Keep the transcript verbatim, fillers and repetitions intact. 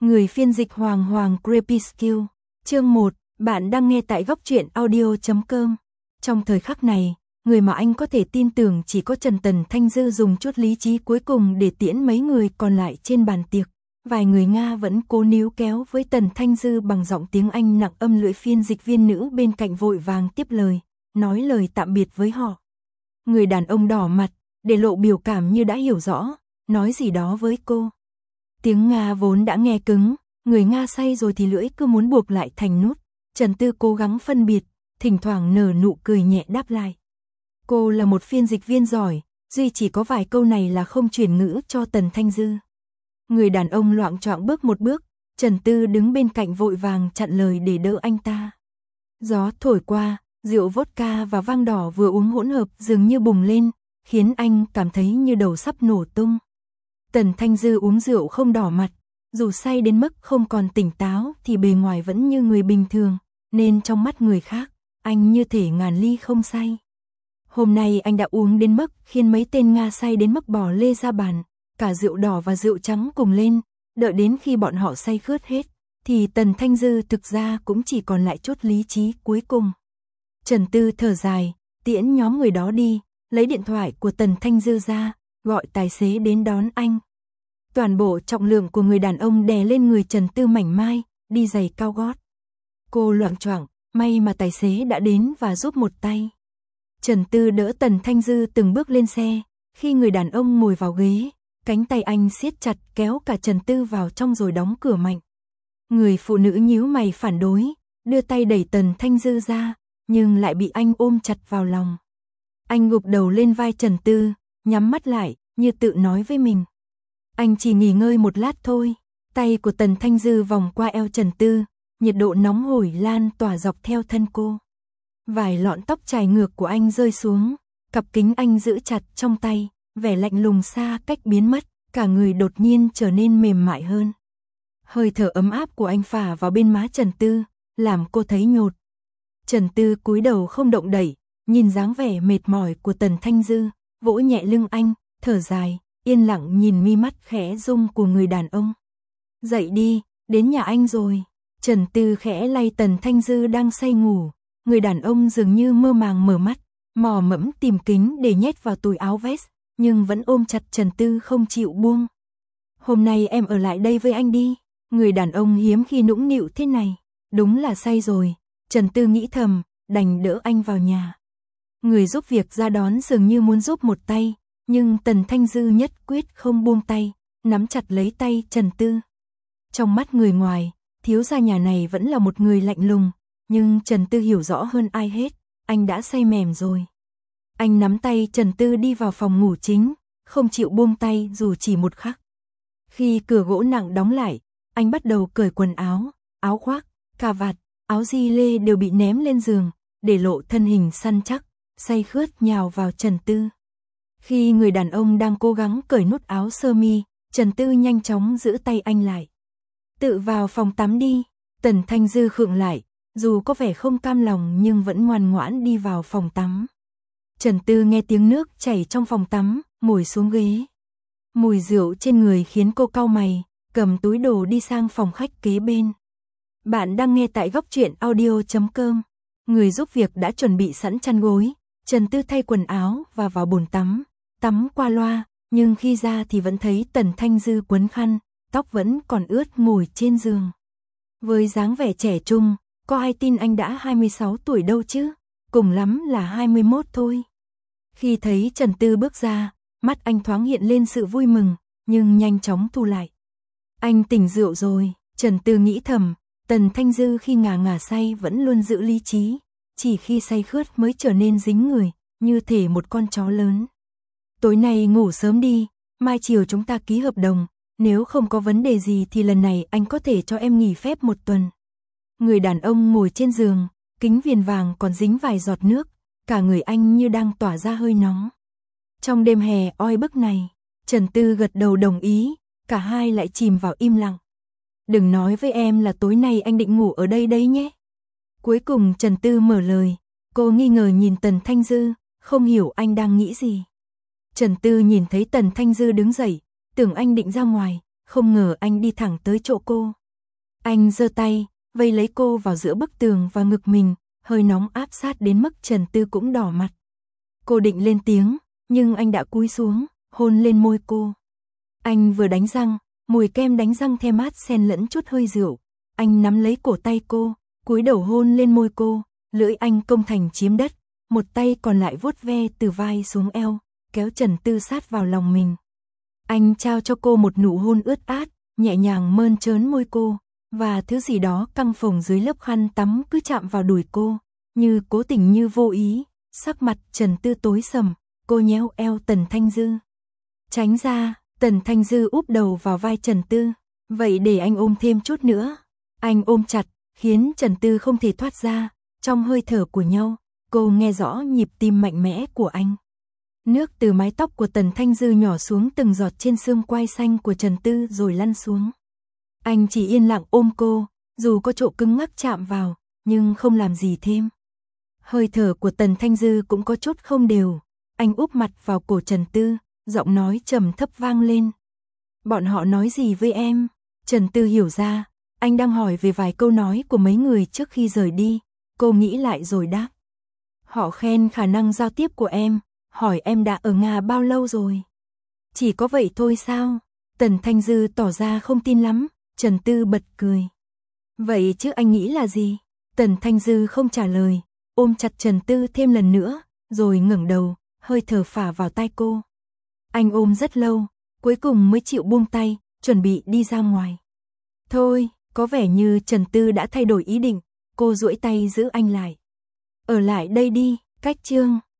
Người phiên dịch Hoàng Hoàng Crepuscule. Chương một, bạn đang nghe tại góc truyện audio chấm com. Trong thời khắc này, người mà anh có thể tin tưởng chỉ có Trần Tần Thanh Dư dùng chút lý trí cuối cùng để tiễn mấy người còn lại trên bàn tiệc. Vài người Nga vẫn cố níu kéo với Tần Thanh Dư bằng giọng tiếng Anh nặng âm lưỡi. Phiên dịch viên nữ bên cạnh vội vàng tiếp lời, nói lời tạm biệt với họ. Người đàn ông đỏ mặt, để lộ biểu cảm như đã hiểu rõ, nói gì đó với cô. Tiếng Nga vốn đã nghe cứng, người Nga say rồi thì lưỡi cứ muốn buộc lại thành nút. Trần Tư cố gắng phân biệt, thỉnh thoảng nở nụ cười nhẹ đáp lại. Cô là một phiên dịch viên giỏi, duy chỉ có vài câu này là không chuyển ngữ cho Tần Thanh Dư. Người đàn ông loạng choạng bước một bước, Trần Tư đứng bên cạnh vội vàng chặn lời để đỡ anh ta. Gió thổi qua, rượu vodka và vang đỏ vừa uống hỗn hợp dường như bùng lên, khiến anh cảm thấy như đầu sắp nổ tung. Tần Thanh Dư uống rượu không đỏ mặt, dù say đến mức không còn tỉnh táo thì bề ngoài vẫn như người bình thường, nên trong mắt người khác, anh như thể ngàn ly không say. Hôm nay anh đã uống đến mức khiến mấy tên Nga say đến mức bỏ lê ra bàn, cả rượu đỏ và rượu trắng cùng lên, đợi đến khi bọn họ say khướt hết, thì Tần Thanh Dư thực ra cũng chỉ còn lại chút lý trí cuối cùng. Trần Tư thở dài, tiễn nhóm người đó đi, lấy điện thoại của Tần Thanh Dư ra, gọi tài xế đến đón anh. Toàn bộ trọng lượng của người đàn ông đè lên người Trần Tư mảnh mai, đi giày cao gót. Cô loạng choạng, may mà tài xế đã đến và giúp một tay. Trần Tư đỡ Tần Thanh Dư từng bước lên xe, khi người đàn ông ngồi vào ghế, cánh tay anh siết chặt kéo cả Trần Tư vào trong rồi đóng cửa mạnh. Người phụ nữ nhíu mày phản đối, đưa tay đẩy Tần Thanh Dư ra, nhưng lại bị anh ôm chặt vào lòng. Anh gục đầu lên vai Trần Tư, nhắm mắt lại, như tự nói với mình. Anh chỉ nghỉ ngơi một lát thôi. Tay của Tần Thanh Dư vòng qua eo Trần Tư, nhiệt độ nóng hổi lan tỏa dọc theo thân cô. Vài lọn tóc chải ngược của anh rơi xuống, cặp kính anh giữ chặt trong tay, vẻ lạnh lùng xa cách biến mất, cả người đột nhiên trở nên mềm mại hơn. Hơi thở ấm áp của anh phả vào bên má Trần Tư, làm cô thấy nhột. Trần Tư cúi đầu không động đậy, nhìn dáng vẻ mệt mỏi của Tần Thanh Dư, vỗ nhẹ lưng anh, thở dài, yên lặng nhìn mi mắt khẽ rung của người đàn ông. Dậy đi, đến nhà anh rồi. Trần Tư khẽ lay Tần Thanh Dư đang say ngủ, người đàn ông dường như mơ màng mở mắt, mò mẫm tìm kính để nhét vào túi áo vest, nhưng vẫn ôm chặt Trần Tư không chịu buông. Hôm nay em ở lại đây với anh đi. Người đàn ông hiếm khi nũng nịu thế này, đúng là say rồi. Trần Tư nghĩ thầm, đành đỡ anh vào nhà. Người giúp việc ra đón dường như muốn giúp một tay, nhưng Tần Thanh Dư nhất quyết không buông tay, nắm chặt lấy tay Trần Tư. Trong mắt người ngoài, thiếu gia nhà này vẫn là một người lạnh lùng, nhưng Trần Tư hiểu rõ hơn ai hết, anh đã say mềm rồi. Anh nắm tay Trần Tư đi vào phòng ngủ chính, không chịu buông tay dù chỉ một khắc. Khi cửa gỗ nặng đóng lại, anh bắt đầu cởi quần áo, áo khoác, cà vạt, áo gi lê đều bị ném lên giường, để lộ thân hình săn chắc, say khướt nhào vào Trần Tư. Khi người đàn ông đang cố gắng cởi nút áo sơ mi, Trần Tư nhanh chóng giữ tay anh lại. Tự vào phòng tắm đi. Tần Thanh Dư khựng lại, dù có vẻ không cam lòng nhưng vẫn ngoan ngoãn đi vào phòng tắm. Trần Tư nghe tiếng nước chảy trong phòng tắm, ngồi xuống ghế. Mùi rượu trên người khiến cô cau mày, cầm túi đồ đi sang phòng khách kế bên. Bạn đang nghe tại góc truyện audio chấm com. Người giúp việc đã chuẩn bị sẵn chăn gối, Trần Tư thay quần áo và vào bồn tắm, tắm qua loa, nhưng khi ra thì vẫn thấy Tần Thanh Dư quấn khăn, tóc vẫn còn ướt ngồi trên giường. Với dáng vẻ trẻ trung, có ai tin anh đã hai mươi sáu tuổi đâu chứ, cùng lắm là hai mươi mốt thôi. Khi thấy Trần Tư bước ra, mắt anh thoáng hiện lên sự vui mừng, nhưng nhanh chóng thu lại. Anh tỉnh rượu rồi, Trần Tư nghĩ thầm. Tần Thanh Dư khi ngà ngà say vẫn luôn giữ lý trí, chỉ khi say khướt mới trở nên dính người, như thể một con chó lớn. Tối nay ngủ sớm đi, mai chiều chúng ta ký hợp đồng, nếu không có vấn đề gì thì lần này anh có thể cho em nghỉ phép một tuần. Người đàn ông ngồi trên giường, kính viền vàng còn dính vài giọt nước, cả người anh như đang tỏa ra hơi nóng. Trong đêm hè oi bức này, Trần Tư gật đầu đồng ý, cả hai lại chìm vào im lặng. Đừng nói với em là tối nay anh định ngủ ở đây đấy nhé. Cuối cùng Trần Tư mở lời, cô nghi ngờ nhìn Tần Thanh Dư, không hiểu anh đang nghĩ gì. Trần Tư nhìn thấy Tần Thanh Dư đứng dậy, tưởng anh định ra ngoài, không ngờ anh đi thẳng tới chỗ cô. Anh giơ tay, vây lấy cô vào giữa bức tường và ngực mình, hơi nóng áp sát đến mức Trần Tư cũng đỏ mặt. Cô định lên tiếng, nhưng anh đã cúi xuống, hôn lên môi cô. Anh vừa đánh răng, mùi kem đánh răng the mát xen lẫn chút hơi rượu. Anh nắm lấy cổ tay cô, cúi đầu hôn lên môi cô, lưỡi anh công thành chiếm đất, một tay còn lại vuốt ve từ vai xuống eo, kéo Trần Tư sát vào lòng mình. Anh trao cho cô một nụ hôn ướt át, nhẹ nhàng mơn trớn môi cô, và thứ gì đó căng phồng dưới lớp khăn tắm cứ chạm vào đùi cô, như cố tình như vô ý. Sắc mặt Trần Tư tối sầm, cô nhéo eo Tần Thanh Dư. Tránh ra, Tần Thanh Dư úp đầu vào vai Trần Tư, vậy để anh ôm thêm chút nữa. Anh ôm chặt, khiến Trần Tư không thể thoát ra, trong hơi thở của nhau, cô nghe rõ nhịp tim mạnh mẽ của anh. Nước từ mái tóc của Tần Thanh Dư nhỏ xuống từng giọt trên xương quai xanh của Trần Tư rồi lăn xuống. Anh chỉ yên lặng ôm cô, dù có chỗ cứng ngắc chạm vào, nhưng không làm gì thêm. Hơi thở của Tần Thanh Dư cũng có chút không đều, anh úp mặt vào cổ Trần Tư, giọng nói trầm thấp vang lên. Bọn họ nói gì với em? Trần Tư hiểu ra, anh đang hỏi về vài câu nói của mấy người trước khi rời đi, cô nghĩ lại rồi đáp. Họ khen khả năng giao tiếp của em, hỏi em đã ở Nga bao lâu rồi? Chỉ có vậy thôi sao? Tần Thanh Dư tỏ ra không tin lắm, Trần Tư bật cười. Vậy chứ anh nghĩ là gì? Tần Thanh Dư không trả lời, ôm chặt Trần Tư thêm lần nữa, rồi ngẩng đầu, hơi thở phả vào tai cô. Anh ôm rất lâu, cuối cùng mới chịu buông tay, chuẩn bị đi ra ngoài. Thôi, có vẻ như Trần Tư đã thay đổi ý định, cô duỗi tay giữ anh lại. Ở lại đây đi, cách chương.